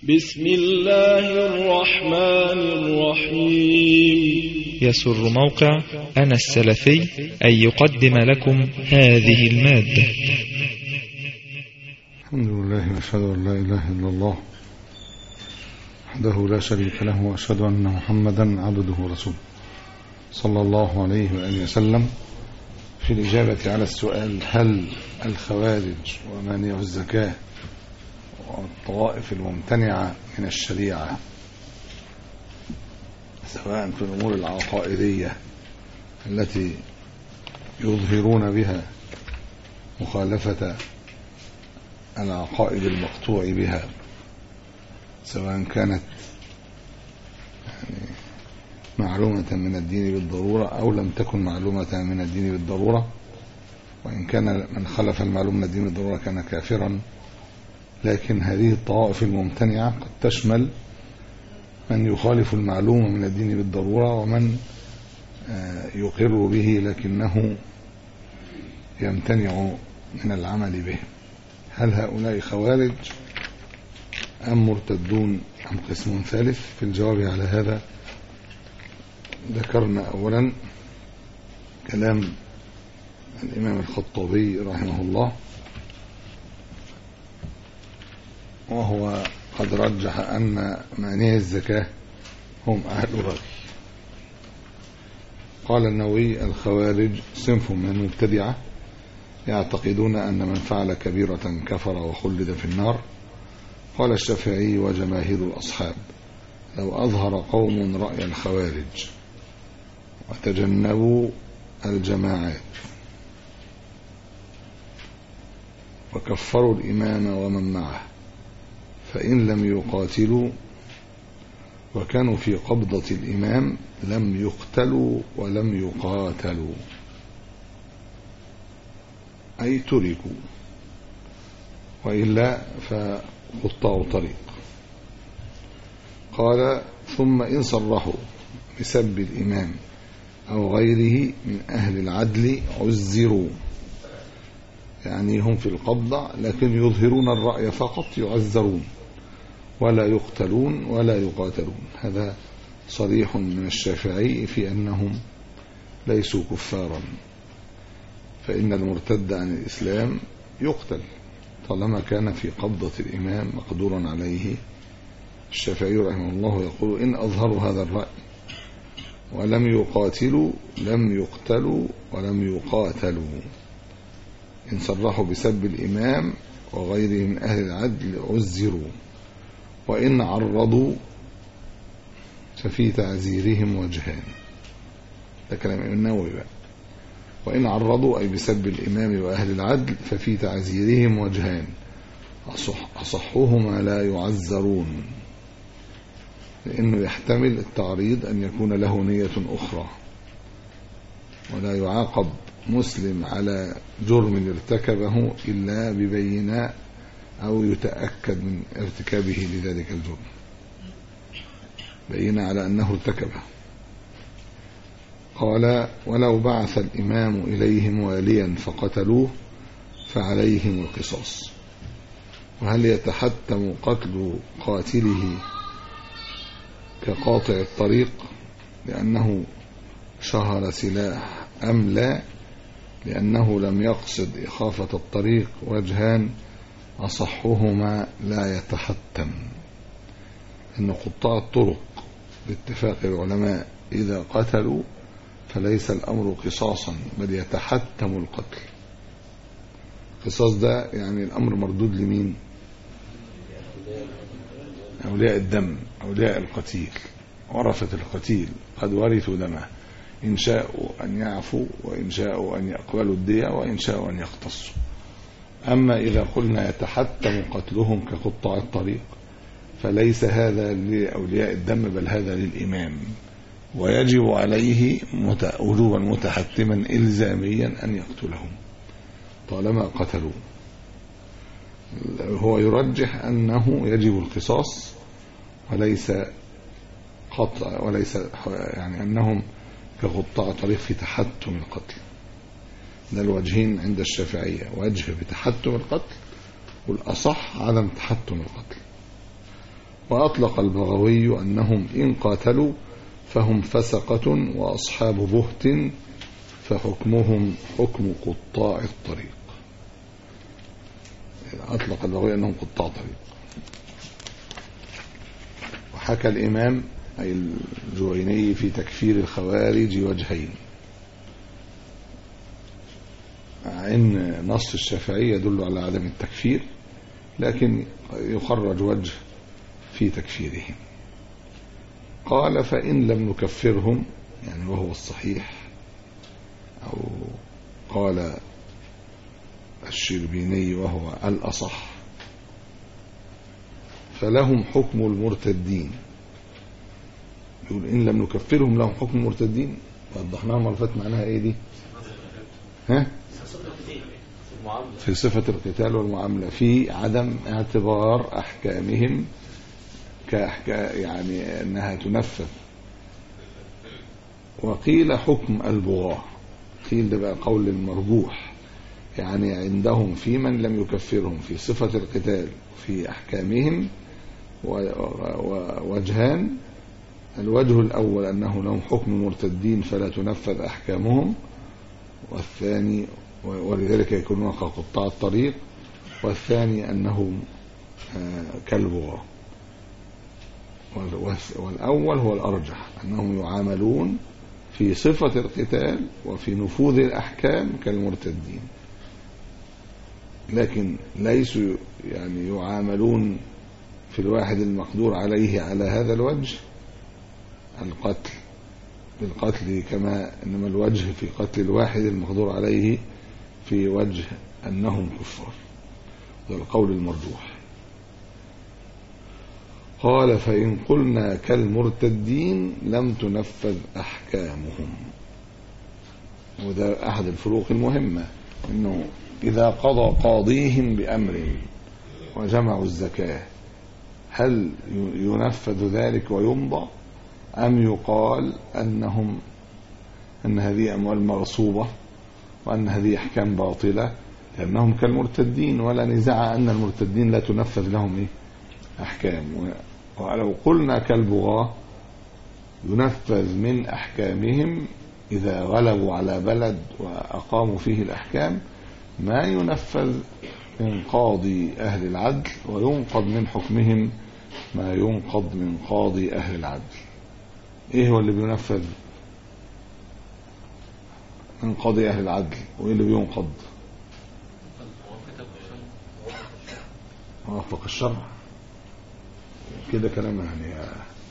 بسم الله الرحمن الرحيم. يسر موقع أنا السلفي أن يقدم لكم هذه المادة. الحمد لله وأشهد أن لا إله إلا الله وحده لا شريك له، وأشهد أن محمدا عبده ورسوله صلى الله عليه وآله وسلم. في الإجابة على السؤال: هل الخوارج ومانع الزكاة والطوائف الممتنعة من الشريعة سواء في الأمور العقائدية التي يظهرون بها مخالفة العقائد المقطوع بها، سواء كانت معلومة من الدين بالضرورة أو لم تكن معلومة من الدين بالضرورة، وإن كان من خلف المعلوم من الدين بالضرورة كان كافرا، لكن هذه الطوائف الممتنعة قد تشمل من يخالف المعلوم من الدين بالضرورة ومن يقر به لكنه يمتنع من العمل به. هل هؤلاء خوارج أم مرتدون أم قسم ثالث؟ في الجواب على هذا ذكرنا أولا كلام الإمام الخطابي رحمه الله، وهو قد رجح أن مانعي الزكاة هم أهل الرغي. قال النووي: الخوارج صنف من المبتدعة يعتقدون أن من فعل كبيرة كفر وخلد في النار. قال الشافعي وجماهير الأصحاب: لو أظهر قوم رأي الخوارج وتجنبوا الجماعات وكفروا الإمام ومن معه فإن لم يقاتلوا وكانوا في قبضة الإمام لم يقتلوا ولم يقاتلوا، أي تركوا، وإلا فقطعوا طريق. قال: ثم إن صرحوا بسب الإمام أو غيره من أهل العدل عزروا، يعني هم في القبضة لكن يظهرون الرأي فقط، يعزرون ولا يقتلون ولا يقاتلون. هذا صريح من الشافعي في أنهم ليسوا كفارا، فإن المرتد عن الإسلام يقتل طالما كان في قبضة الإمام مقدورا عليه. الشافعي رحمه الله يقول: إن أظهروا هذا الرأي ولم يقاتلوا لم يقتلوا ولم يقاتلوا. إن صرحوا بسب الإمام وغيره من أهل العدل عزروا، وإن عرضوا ففي تعزيرهم وجهان. ده كلام النووي بقى. وإن عرضوا أي بسب الإمام وأهل العدل ففي تعزيرهم وجهان، أصحهما لا يعزرون، لأنه يحتمل التعريض أن يكون له نية أخرى، ولا يعاقب مسلم على جرم ارتكبه إلا ببينة أو يتأكد من ارتكابه لذلك الجرم، بينة على أنه ارتكبه. قال: ولو بعث الإمام إليهم واليا فقتلوه فعليهم القصاص. وهل يتحتم قتل قاتله كقاطع الطريق لأنه شهر سلاح أم لا لأنه لم يقصد إخافة الطريق؟ وجهان أصحهما لا يتحتم. إن قطاع الطرق باتفاق العلماء إذا قتلوا فليس الأمر قصاصا بل يتحتم القتل. القصاص ده يعني الأمر مردود لمين؟ أولياء الدم، أولياء القتيل، ورثة القتيل قد ورثوا دمه، إن شاءوا أن يعفوا وإن شاءوا أن يقبلوا الدية وإن شاءوا أن يقتصوا. أما إذا قلنا يتحتم قتلهم كقطاع الطريق فليس هذا لأولياء الدم بل هذا للإمام، ويجب عليه وجوبا متحتما إلزاميا أن يقتلهم طالما قتلوا. هو يرجح أنه يجب القصاص وليس قطع، وليس يعني أنهم كقطاع طريق في تحتم القتل. ده الوجهين عند الشافعية: وجه بتحتم القتل، والأصح عدم تحتم القتل. وأطلق البغوي أنهم إن قاتلوا فهم فسقة وأصحاب بهت فحكمهم حكم قطاع الطريق. أطلق البغوي أنهم قطاع طريق. وحكى الإمام أي الجويني في تكفير الخوارج وجهين، إن نص الشافعي يدل على عدم التكفير، لكن يخرج وجه في تكفيرهم. قال فإن لم نكفرهم، يعني وهو الصحيح، أو قال الشربيني وهو الأصح، فلهم حكم المرتدين. يقول إن لم نكفرهم لهم حكم المرتدين. وضحناها مرة فاتت معناها إيه دي؟ ها؟ في صفة القتال والمعاملة، في عدم اعتبار أحكامهم كأحكام، يعني أنها تنفذ. وقيل حكم البغاة، قيل ده بقى قول المرجوح، يعني عندهم في من لم يكفرهم في صفة القتال في أحكامهم وجهان. الوجه الأول أنه لهم حكم المرتدين فلا تنفذ أحكامهم، والثاني ولذلك يكونون كقطاع الطريق، والثاني أنهم كالبغاة. والأول هو الأرجح، أنهم يعاملون في صفة القتال وفي نفوذ الأحكام كالمرتدين، لكن ليسوا يعني يعاملون في الواحد المقدور عليه على هذا الوجه القتل بالقتل، كما إنما الوجه في قتل الواحد المقدور عليه في وجه أنهم كفار. هذا القول المرجوح. قال فإن قلنا كالمرتدين لم تنفذ أحكامهم. وده أحد الفروق المهمة، إنه إذا قضى قاضيهم بأمر وجمعوا الزكاة هل ينفذ ذلك ويمضى، أم يقال أن هذه أموال مغصوبة وأن هذه أحكام باطلة لأنهم كالمرتدين، ولا نزاع أن المرتدين لا تنفذ لهم أحكام. ولو قلنا كالبغاة ينفذ من أحكامهم إذا غلبوا على بلد وأقاموا فيه الأحكام ما ينفذ من قاضي أهل العدل، وينقض من حكمهم ما ينقض من قاضي أهل العدل. إيه هو اللي بينفذ من قاضي أهل العدل، وإيه اللي بينقض؟ وافق الشرع كده كلام، يعني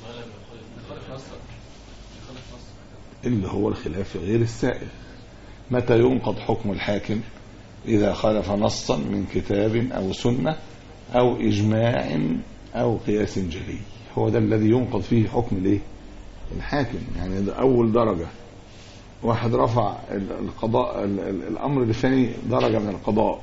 اللي هو الخلاف غير السائل. متى ينقض حكم الحاكم؟ إذا خالف نصا من كتاب أو سنة أو إجماع أو قياس جلي، هو ده الذي ينقض فيه حكم الايه الحاكم. يعني ده أول درجة. واحد رفع القضاء الأمر الثاني درجة من القضاء،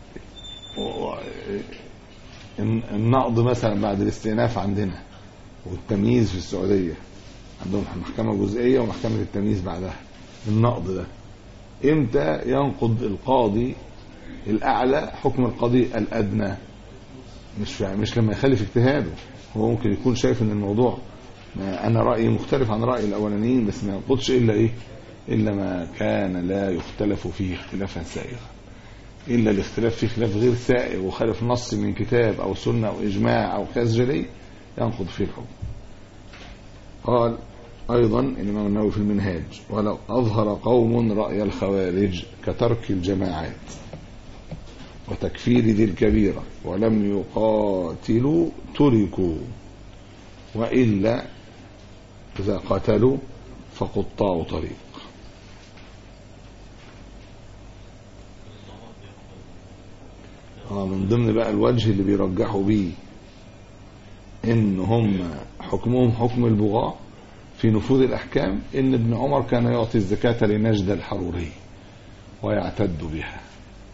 النقض مثلا بعد الاستئناف عندنا والتمييز في السعودية عندهم محكمة جزئية ومحكمة التمييز بعدها. النقض ده امتى ينقض القاضي الأعلى حكم القاضي الأدنى؟ مش لما يخالف اجتهاده. هو ممكن يكون شايف ان الموضوع انا رأيي مختلف عن رأي الاولانيين، بس ما ينقضش الا ما كان لا يختلف فيه اختلافا سائغا، الا الاختلاف فيه خلاف غير سائغ وخالف نص من كتاب او سنة او اجماع او قياس جلي ينقض فيه الحكم. قال ايضا الامام النووي في المنهاج ولو اظهر قوم رأي الخوارج كترك الجماعات وتكفير ذي الكبيرة ولم يقاتلوا تركوا، وإلا إذا قتلوا فقطاع طريق. من ضمن بقى الوجه اللي بيرجحوا بيه إن هم حكمهم حكم البغاة في نفوذ الأحكام، إن ابن عمر كان يعطي الزكاة لنجد الحروري ويعتد بها،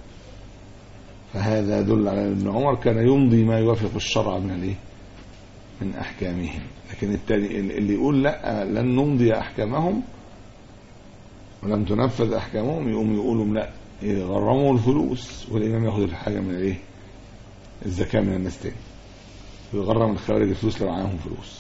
فهذا يدل على ابن عمر كان يمضي ما يوافق الشرع من أحكامهم. لكن التالي اللي يقول لا لن نمضي أحكامهم ولم تنفذ أحكامهم يقوم يقولوا لا غرموا الفلوس والإمام يأخذ الحاجة من الزكاة من الناس تاني. ويغرم الخوارج الفلوس لو معاهم فلوس.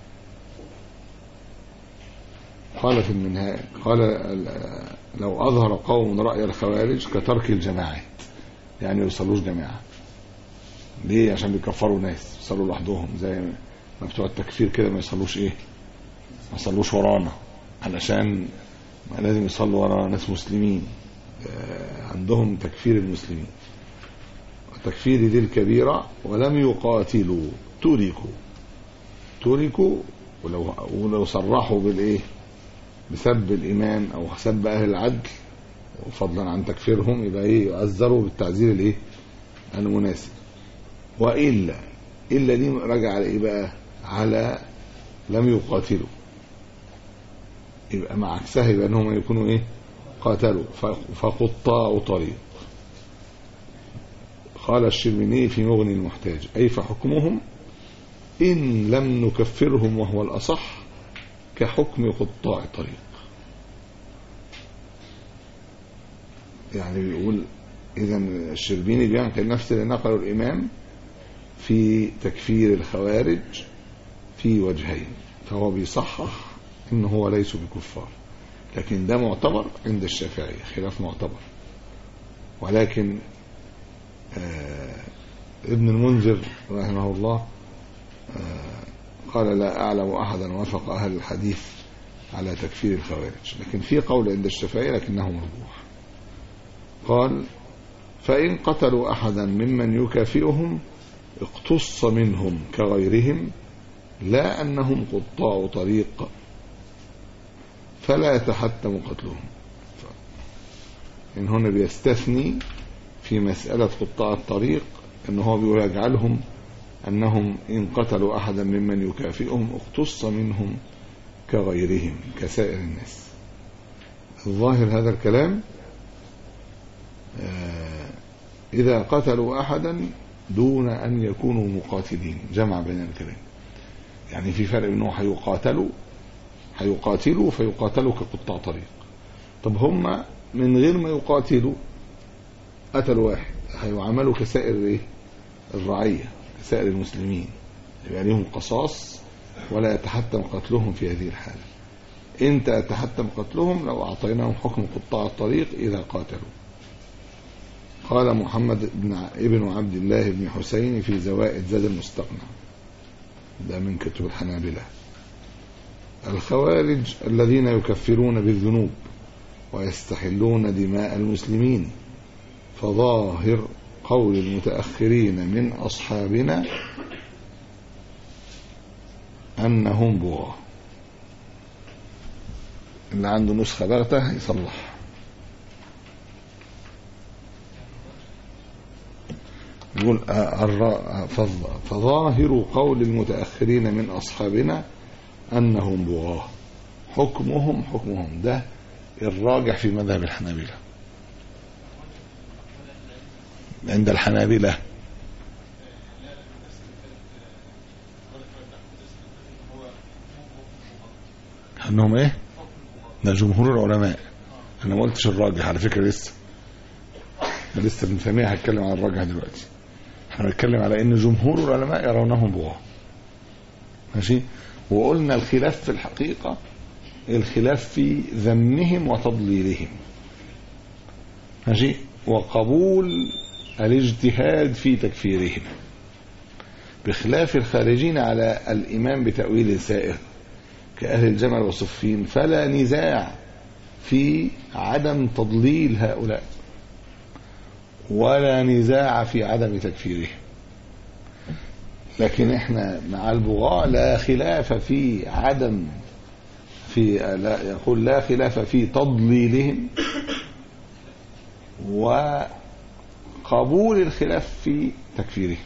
قال في المنهاج قال لو أظهر قوم رأي الخوارج كترك الجماعات، يعني ما يصلوش جماعة. ليه؟ عشان بيكفروا ناس، يصلوا لوحدهم زي ما بتوع التكفير كده، ما يصلوش ايه، ما يصلوش ورانا، علشان ما لازم يصلوا ورا ناس مسلمين. عندهم تكفير المسلمين، تكفير ذي الكبيرة، ولم يقاتلوا تركوا ولو صرحوا بالايه، بسب الإمام أو سب أهل العدل وفضلا عن تكفيرهم، يبقى ايه، يعذروا بالتعذير الايه المناسب. وإلا دي رجع على ايه بقى، على لم يقاتلوا، يبقى مع عكسها، يبقى انهم يكونوا ايه، قاتلوا فقطاع طريق. قال الشربيني في مغني المحتاج أي فحكمهم إن لم نكفرهم وهو الأصح كحكم قطاع طريق. يعني بيقول إذا الشربيني بينقل نفس اللي نقله الإمام في تكفير الخوارج في وجهين، فهو بيصحح إن هو ليسوا بكفار، لكن ده معتبر عند الشافعية، خلاف معتبر. ولكن ابن المنذر رحمه الله قال لا أعلم أحدا وافق أهل الحديث على تكفير الخوارج، لكن في قول عند الشافعية لكنه مرجوح. قال فإن قتلوا أحدا ممن يكافئهم اقتص منهم كغيرهم، لا أنهم قطاع طريق فلا يتحتم قتلهم. إن هنا بيستثني في مسألة قطاع الطريق، أنه هو بيقول يجعلهم أنهم إن قتلوا أحدا ممن يكافئهم اقتص منهم كغيرهم كسائر الناس. الظاهر هذا الكلام إذا قتلوا أحدا دون أن يكونوا مقاتلين، جمع بين الكلام. يعني في فرق أنه هيقاتلوا فيقاتلوا كقطاع طريق. طب هم من غير ما يقاتلوا قتلوا واحد، هيعاملوا كسائر الرعية، كسائر المسلمين، يبقى لهم قصاص ولا يتحتم قتلهم في هذه الحالة. انت يتحتم قتلهم لو أعطيناهم حكم قطاع الطريق إذا قاتلوا. قال محمد ابن عبد الله بن حسين في زوائد زاد المستقنع، ده من كتب الحنابلة: الخوارج الذين يكفرون بالذنوب ويستحلون دماء المسلمين، فظاهر قول المتأخرين من أصحابنا أنهم بغاة. اللي عنده نسخة بغتة يصلح. يقول فظاهر قول المتأخرين من أصحابنا أنهم بغاة، حكمهم ده الراجح في مذهب الحنابلة. عند الحنابلة أنهم إيه؟ ده جمهور العلماء. أنا ما قلتش الراجح على فكرة، لسه ابن تيمية هتكلم عن الراجح دلوقتي. احنا بنتكلم على ان جمهور العلماء يرونهم بغاة، ماشي. وقلنا الخلاف في الحقيقة الخلاف في ذمهم وتضليلهم، ماشي، وقبول الاجتهاد في تكفيرهم، بخلاف الخارجين على الإمام بتأويل سائر كأهل الجمل وصفين، فلا نزاع في عدم تضليل هؤلاء ولا نزاع في عدم تكفيره. لكن احنا مع البغاء لا خلاف في يقول لا خلاف في تضليلهم وقبول الخلاف في تكفيره.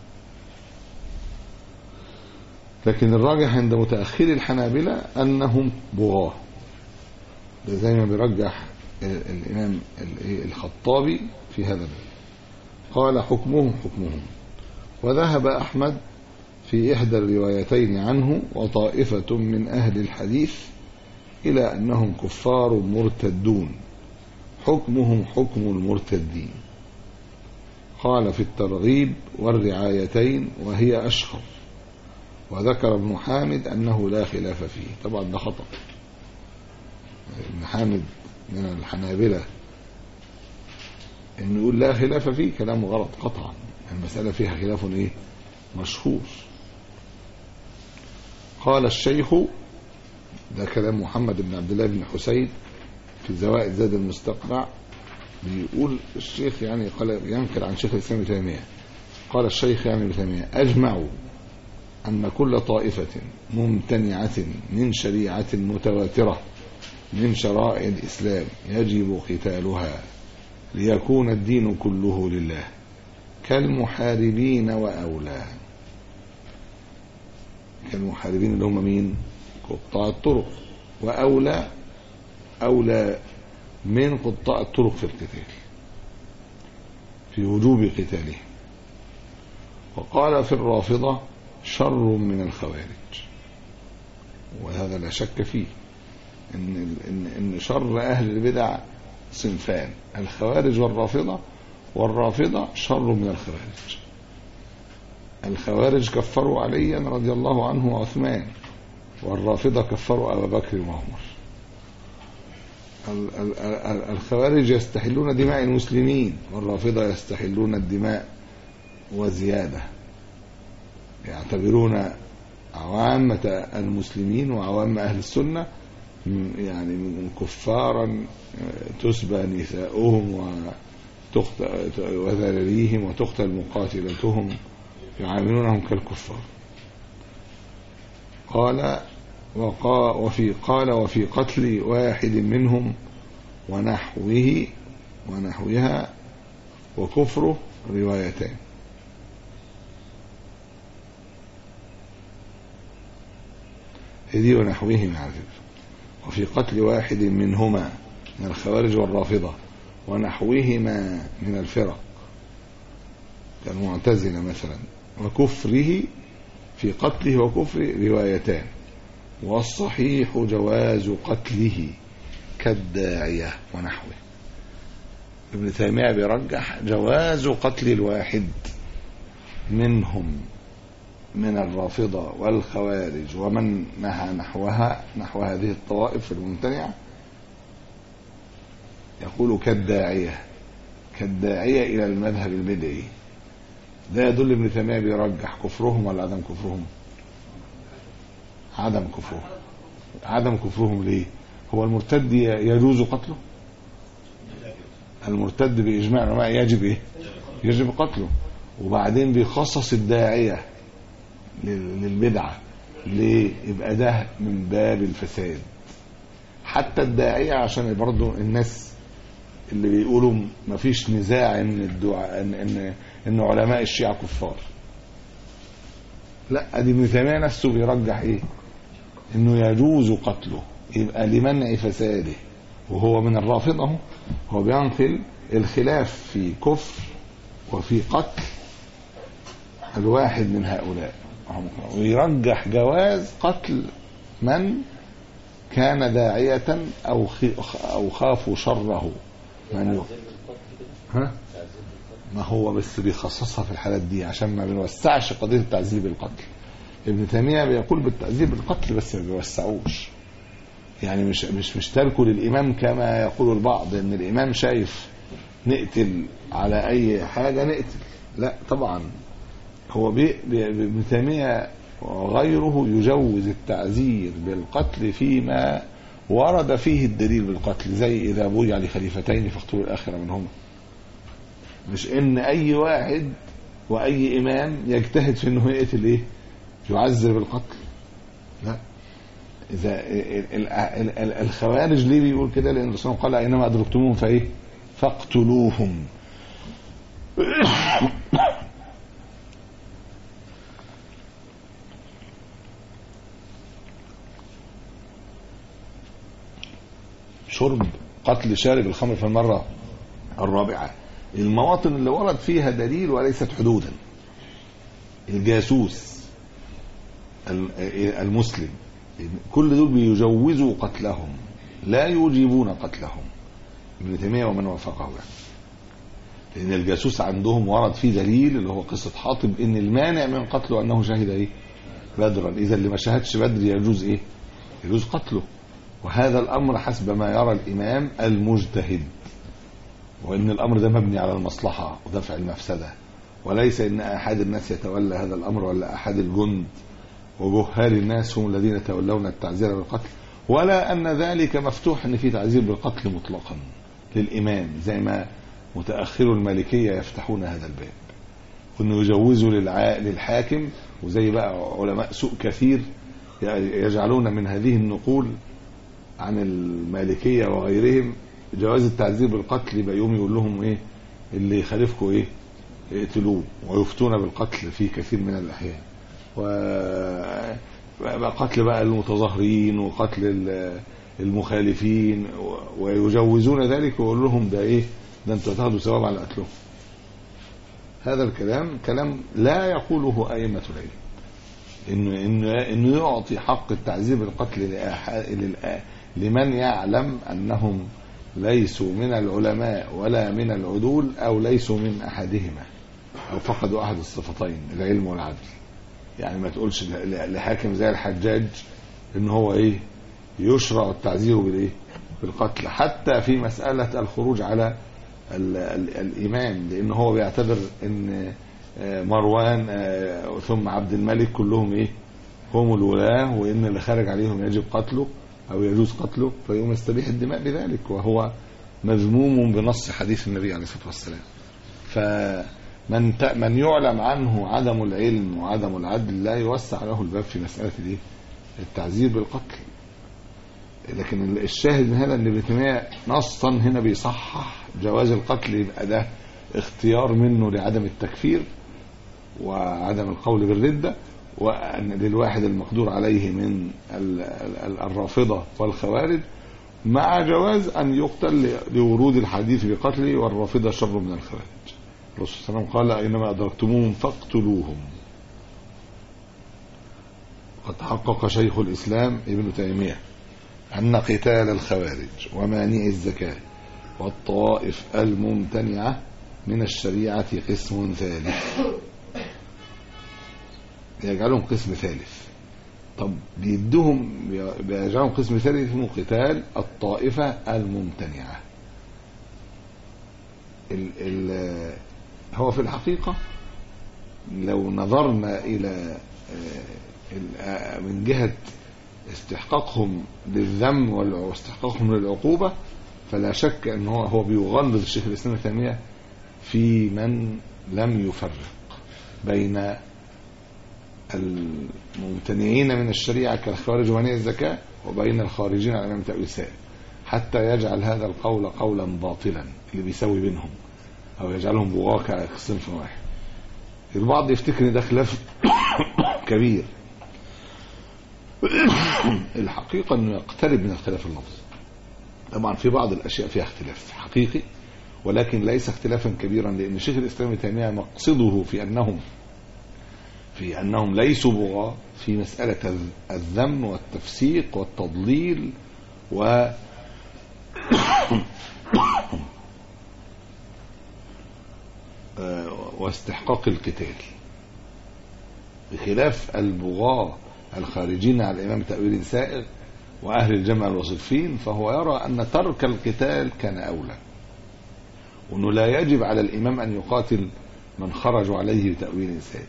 لكن الراجح عند متأخر الحنابلة أنهم بغاة، ده زي ما بيرجح الإمام الخطابي في هذا الباب. قال حكمهم. وذهب أحمد في إحدى الروايتين عنه وطائفة من أهل الحديث إلى أنهم كفار مرتدون، حكمهم حكم المرتدين. قال في الترغيب والرعايتين وهي أشهر، وذكر ابن حامد أنه لا خلاف فيه. طبعا ده خطأ، ابن حامد من الحنابلة إنه يقول لا خلاف فيه كلام غلط قطعا، المسألة فيها خلاف إيه مشهور. قال الشيخ، ده كلام محمد بن عبد الله بن حسين في زوائد زاد المستقنع، بيقول الشيخ يعني قال ينقل عن شيخ الإسلام ابن تيمية، قال الشيخ يعني ابن تيمية: أجمعوا أن كل طائفة ممتنعة من شريعة متواترة من شرائع الإسلام يجب قتالها ليكون الدين كله لله، كالمحاربين وأولى. كالمحاربين اللي هم مين؟ قطاع الطرق، وأولى أولى من قطاع الطرق في القتال، في وجوب قتاله. وقال في الرافضة: شر من الخوارج. وهذا لا شك فيه إن شر أهل البدع صنفان: الخوارج والرافضة، والرافضة شر من الخوارج. الخوارج كفروا عليا رضي الله عنه وعثمان، والرافضة كفروا أبا بكر وعمر. الخوارج يستحلون دماء المسلمين، والرافضة يستحلون الدماء وزيادة، يعتبرون عوامة المسلمين وعوام أهل السنة يعني من كفارا تسبى نساؤهم وذراريهم وتقتل مقاتلتهم، يعاملونهم كالكفار. قال وفي قتل واحد منهم ونحوها وكفره روايتان. هذه ونحوهم على فكرة. وفي قتل واحد منهما من الخوارج والرافضة ونحوهما من الفرق كالمعتزلة مثلا، وكفره في قتله وكفره روايتان، والصحيح جواز قتله كالداعية ونحوه. ابن تيمية بيرجح جواز قتل الواحد منهم من الرافضة والخوارج ومن نهى نحو هذه الطوائف الممتنعة، يقول كالداعية إلى المذهب البدعي. ده يدل ابن تيمية بيرجح كفرهم ولا عدم كفرهم؟ عدم كفرهم. ليه؟ هو المرتد يجوز قتله؟ المرتد بإجماع العلماء يجب قتله. وبعدين بيخصص الداعية للبدعة. ليه؟ يبقى ده من باب الفساد. حتى الداعية عشان برضو الناس اللي بيقولوا مفيش نزاع ان علماء الشيعة كفار، لا، ادي ابن تيمية نفسه بيرجح ايه؟ انه يجوز قتله، يبقى لمنع فساده. وهو من الرافضة، هو بينقل الخلاف في كفر وفي قتل الواحد من هؤلاء، ويرجح جواز قتل من كان داعية أو خافوا شره. ما هو بس بيخصصها في الحالات دي عشان ما بنوسعش قضية التعذيب القتل. ابن تيمية بيقول بالتعذيب القتل بس ما بيوسعوش، يعني مش تركوا للإمام كما يقول البعض ان الإمام شايف نقتل على أي حاجة نقتل. لا طبعا، هو ابن تيمية وغيره يجوز التعزير بالقتل فيما ورد فيه الدليل بالقتل، زي إذا بويع لخليفتين فاقتلوا الآخر منهما. مش إن أي واحد وأي إمام يجتهد في إنه يقتل إيه؟ يعزر بالقتل. لا، إذا الخوارج ليه بيقول كده؟ لأن الرسول قال: أينما أدركتموهم فإيه؟ فاقتلوهم. شرب قتل شارب الخمر في المرة الرابعة، المواطن اللي ورد فيها دليل وليست حدودا. الجاسوس المسلم، كل دول بيجوزوا قتلهم، لا يوجبون قتلهم. ابن تيمية ومن وافقه يعني. لأن الجاسوس عندهم ورد فيه دليل اللي هو قصة حاطب إن المانع من قتله أنه شهد إيه؟ بدرا. إذا اللي ما شهدش بدر يجوز إيه؟ يجوز قتله. وهذا الأمر حسب ما يرى الإمام المجتهد، وإن الأمر ده مبني على المصلحة ودفع المفسدة، وليس إن أحد الناس يتولى هذا الأمر ولا أحد الجند وجهال الناس هم الذين يتولون التعزير بالقتل، ولا أن ذلك مفتوح أن في تعزير بالقتل مطلقا للإمام زي ما متأخر المالكية يفتحون هذا الباب، وأنه يجوزوا للحاكم، وزي بقى علماء سوء كثير يجعلون من هذه النقول عن المالكية وغيرهم جواز التعزير بالقتل، يبقى يوم يقول لهم ايه اللي يخالفكم ايه اقتلوه، ويفتون بالقتل في كثير من الأحيان، وقتل بقى المتظاهرين وقتل المخالفين، ويجوزون ذلك ويقول لهم ده ايه ده انتوا هتاخدوا ثواب على قتلهم. هذا الكلام كلام لا يقوله أئمة العلم، إنه يعطي حق التعذيب بالقتل لمن يعلم أنهم ليسوا من العلماء ولا من العدول، أو ليسوا من أحدهما، أو فقدوا أحد الصفتين العلم والعدل. يعني ما تقولش لحاكم زي الحجاج إن هو إيه يشرع التعذير بالإيه بالقتل، حتى في مسألة الخروج على الإمام، لأن هو بيعتبر إن مروان ثم عبد الملك كلهم إيه هم الولاة، وإن اللي خارج عليهم يجب قتله أو يجوز قتله، فيقوم يستبيح الدماء بذلك، وهو مذموم بنص حديث النبي عليه الصلاة والسلام. فمن يعلم عنه عدم العلم وعدم العدل لا يوسع له الباب في مسألة التعذير بالقتل. لكن الشاهد من هذا ان ابن تيمية نصا هنا بيصحح جواز القتل، يبقى ده اختيار منه لعدم التكفير وعدم القول بالردة، وأن للواحد المقدور عليه من الرافضة والخوارج، مع جواز أن يقتل لورود الحديث بقتله، والرافضة شر من الخوارج. الرسول صلى الله عليه وسلم قال أينما أدركتموهم فاقتلوهم. قد حقق شيخ الإسلام ابن تيمية أن قتال الخوارج ومانع الزكاة والطوائف الممتنعة من الشريعة قسم ثالث، يجعلهم قسم ثالث. طب بيجعلهم قسم ثالث اسمه قتال الطائفة الممتنعة. هو في الحقيقة لو نظرنا إلى من جهة استحقاقهم للذم واستحقاقهم للعقوبة، فلا شك أنه هو بيغلظ الشيخ الإسلام ابن تيمية في من لم يفرق بين الممتنعين من الشريعة كالخوارج ومانع الزكاة وبين الخارجين على إمام تأويل سائر، حتى يجعل هذا القول قولا باطلا اللي بيسوي بينهم، أو يجعلهم بغاة كصنف واحد. البعض يفتكر ده خلاف كبير، الحقيقة أنه يقترب من الخلاف اللفظي. طبعا في بعض الأشياء فيها اختلاف حقيقي، ولكن ليس اختلافا كبيرا، لأن شيخ الإسلام ابن تيمية مقصده في أنهم ليسوا بغاة في مسألة الذم والتفسيق والتضليل واستحقاق القتال، بخلاف البغاة الخارجين على الإمام تأويل سائغ وأهل الجمع الوصفين، فهو يرى أن ترك القتال كان أولى، وأنه لا يجب على الإمام أن يقاتل من خرجوا عليه بتأويل سائغ.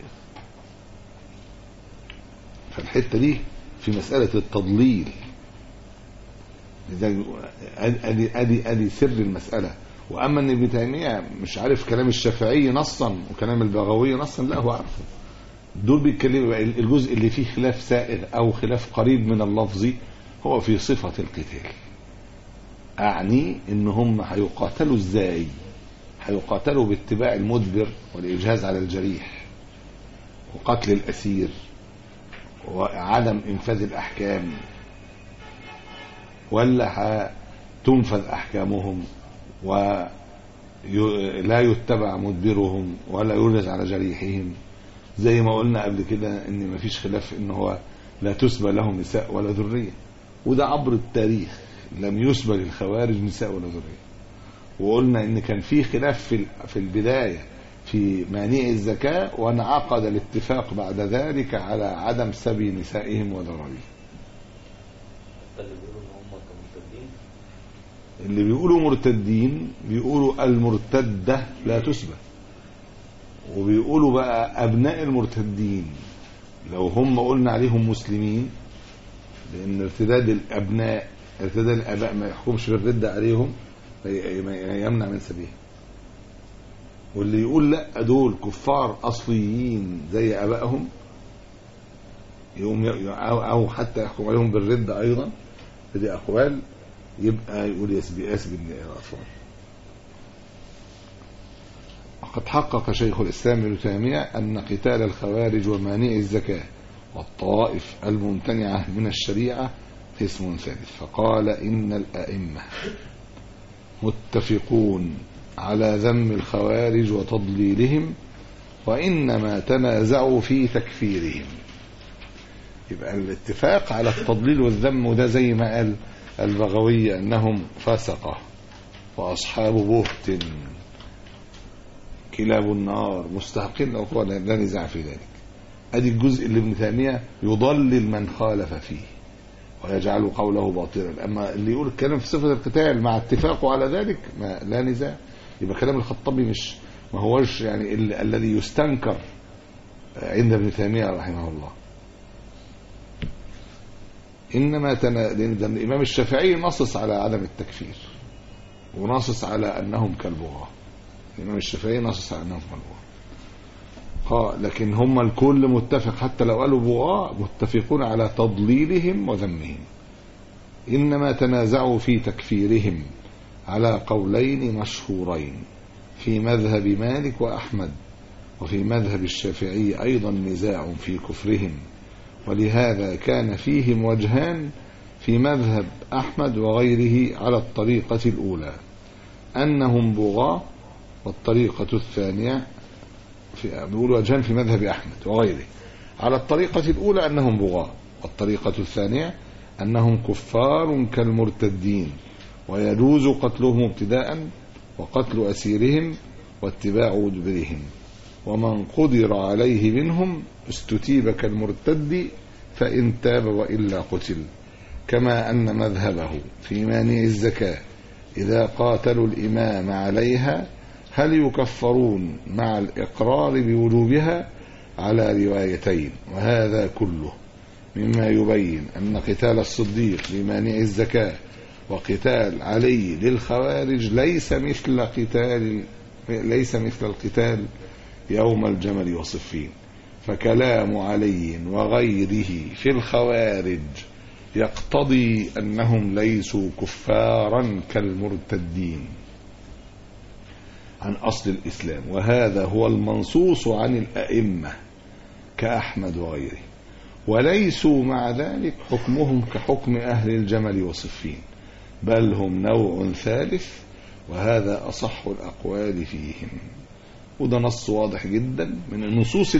فالحتة دي في مسألة التضليل، أدي سر المسألة. وأما أن ابن تيمية مش عارف كلام الشافعي نصا وكلام البغوي نصا، لا هو عارفه. دول بيتكلموا الجزء اللي فيه خلاف سائغ أو خلاف قريب من اللفظ هو في صفة القتال. أعني إن هم هيقاتلوا إزاي؟ هيقاتلوا باتباع المدبر والإجهاز على الجريح وقتل الأسير وعدم إنفاذ الأحكام، ولا هتنفذ أحكامهم ولا يتبع مدبرهم ولا يرجز على جريحهم؟ زي ما قلنا قبل كده ان مفيش خلاف ان هو لا تسبى لهم نساء ولا ذرية، وده عبر التاريخ لم يسبى للخوارج نساء ولا ذرية. وقلنا ان كان في خلاف في البداية في مانع الزكاة، وانعقد الاتفاق بعد ذلك على عدم سبي نسائهم وذراريهم. اللي بيقولوا مرتدين بيقولوا المرتدة لا تسبى، وبيقولوا بقى أبناء المرتدين لو هم قلنا عليهم مسلمين، لأن ارتداد الآباء ما يحكمش بالردة عليهم، يمنع من سبيهم. واللي يقول لا دول كفار أصليين زي أبائهم أو حتى يحكم عليهم بالردة أيضا، فدي أقوال، يبقى يقول يسبي الأطفال. وقد حقق شيخ الإسلام ابن تيمية أن قتال الخوارج ومانع الزكاة والطوائف الممتنعة من الشريعة قسم ثالث، فقال إن الأئمة متفقون على ذم الخوارج وتضليلهم، وإنما تنازعوا في تكفيرهم. يبقى الاتفاق على التضليل والذم، وده زي ما قال البغوي أنهم فسقة وأصحاب بهت كلاب النار مستحقين للعقوبة، لا نزاع في ذلك. ادي الجزء اللي ابن تيمية يضلل من خالف فيه ويجعل قوله باطلا. اما اللي يقول الكلام في صفة القتال مع اتفاقه على ذلك ما لا نزاع، يبقى كلام الخطابي ما هوش يعني الذي يستنكر عند ابن تيمية رحمه الله. انما الامام الشافعي نصص على عدم التكفير، ونصص على انهم كالبغاة. الامام الشافعي نصص على انهم كالبغاة، لكن هم الكل متفق حتى لو قالوا بغاة متفقون على تضليلهم وذمهم. انما تنازعوا في تكفيرهم على قولين مشهورين في مذهب مالك واحمد، وفي مذهب الشافعي ايضا نزاع في كفرهم، ولهذا كان فيهم وجهان في مذهب أحمد وغيره على الطريقة الأولى أنهم بغاة، والطريقة الثانية بيقول وجهان في مذهب أحمد وغيره على الطريقة الأولى أنهم بغاة، والطريقة الثانية أنهم كفار كالمرتدين ويجوز قتلهم ابتداء وقتل أسيرهم واتباع مدبرهم، ومن قدر عليه منهم استتيب كالمرتد فإن تاب وإلا قتل. كما أن مذهبه في مانع الزكاة إذا قاتلوا الإمام عليها هل يكفرون مع الإقرار بوجوبها على روايتين، وهذا كله مما يبين أن قتال الصديق لمانع الزكاة وقتال علي للخوارج ليس مثل القتال يوم الجمل وصفين. فكلام علي وغيره في الخوارج يقتضي أنهم ليسوا كفارا كالمرتدين عن أصل الإسلام، وهذا هو المنصوص عن الأئمة كأحمد وغيره، وليسوا مع ذلك حكمهم كحكم أهل الجمل وصفين، بل هم نوع ثالث، وهذا أصح الأقوال فيهم. وده نص واضح جدا من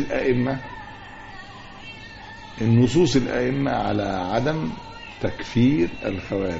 النصوص الأئمة على عدم تكفير الخوارج.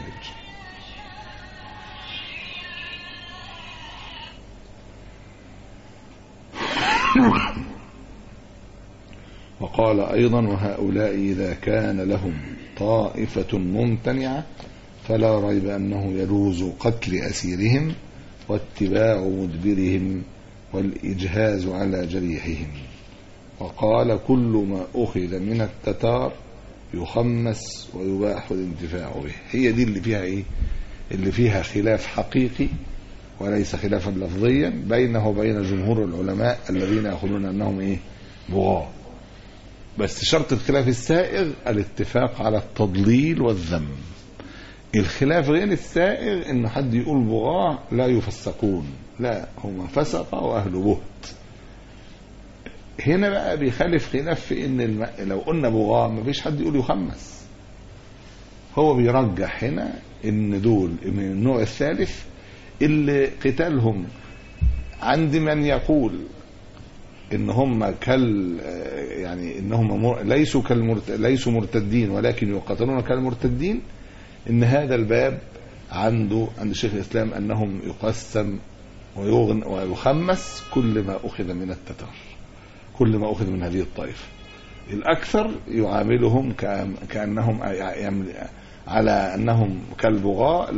وقال أيضا وهؤلاء إذا كان لهم طائفة ممتنعة فلا ريب أنه يجوز قتل أسيرهم واتباع مدبرهم والإجهاز على جريحهم. وقال كل ما أخذ من التتار يخمس ويباح الانتفاع به. هي دي اللي فيها ايه، اللي فيها خلاف حقيقي وليس خلافا لفظيا بينه وبين جمهور العلماء الذين يقولون انهم ايه بغاة. بس شرط الخلاف السائغ الاتفاق على التضليل والذم. الخلاف غير السائغ ان حد يقول بغاة لا يفسقون، لا هم فسقة واهل بهت. هنا بقى بيخالف خلاف في ان لو قلنا بغاة ما فيش حد يقول يخمس. هو بيرجح هنا ان دول من النوع الثالث اللي قتالهم عند من يقول ان هم يعني انهم ليسوا مرتدين ولكن يقاتلون كالمرتدين، ان هذا الباب عند شيخ الإسلام أنهم يقسم ويخمس كل ما أخذ من التتار، كل ما أخذ من هذه الطائفة. الأكثر يعاملهم كأنهم على أنهم كالبغاء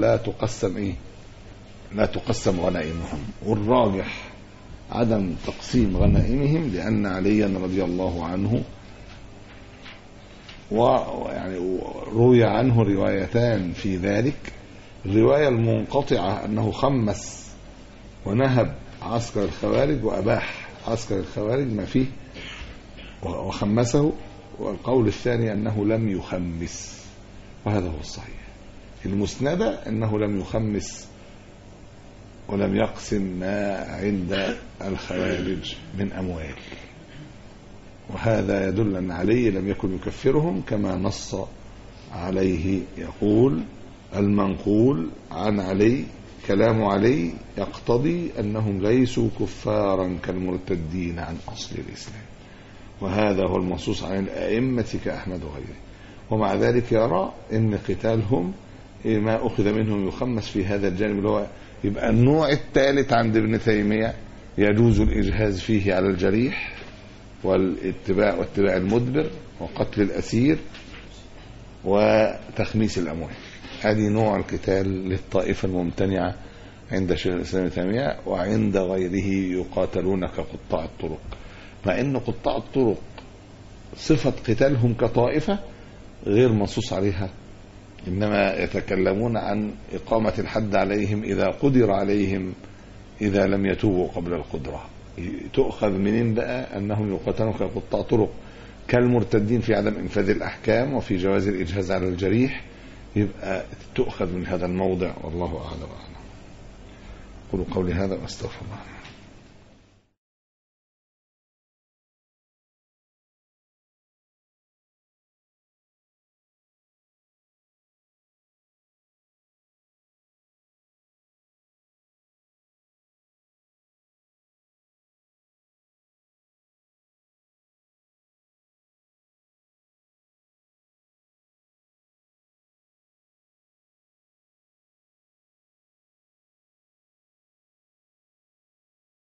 لا تقسم غنائمهم، والراجح عدم تقسيم غنائمهم، لأن عليا رضي الله عنه ويعني روي عنه روايتان في ذلك. الرواية المنقطعة أنه خمس ونهب عسكر الخوارج وأباح عسكر الخوارج ما فيه وخمسه، والقول الثاني أنه لم يخمس، وهذا هو الصحيح. المسندة أنه لم يخمس ولم يقسم ما عند الخوارج من أموال، وهذا يدل أن علي لم يكن يكفرهم كما نص عليه. يقول المنقول عن علي كلام علي يقتضي أنهم ليسوا كفارا كالمرتدين عن أصل الإسلام، وهذا هو المنصوص عن الأئمة كأحمد وغيره. ومع ذلك يرى أن قتالهم ما أخذ منهم يخمس في هذا الجانب، اللي هو يبقى النوع الثالث عند ابن تيمية يجوز الإجهاز فيه على الجريح واتباع المدبر وقتل الأسير وتخميس الأموال. هذه نوع القتال للطائفة الممتنعة عند شيخ الإسلام ابن تيمية، وعند غيره يقاتلون كقطاع الطرق، مع أن قطاع الطرق صفة قتالهم كطائفة غير منصوص عليها، إنما يتكلمون عن إقامة الحد عليهم إذا قدر عليهم إذا لم يتوبوا قبل القدرة. تؤخذ منين بقى أنهم يقاتلون كقطاع طرق كالمرتدين في عدم إنفاذ الأحكام وفي جواز الإجهاز على الجريح؟ يبقى تؤخذ من هذا الموضع، والله أعلم. قولوا قولي هذا واستغفر الله.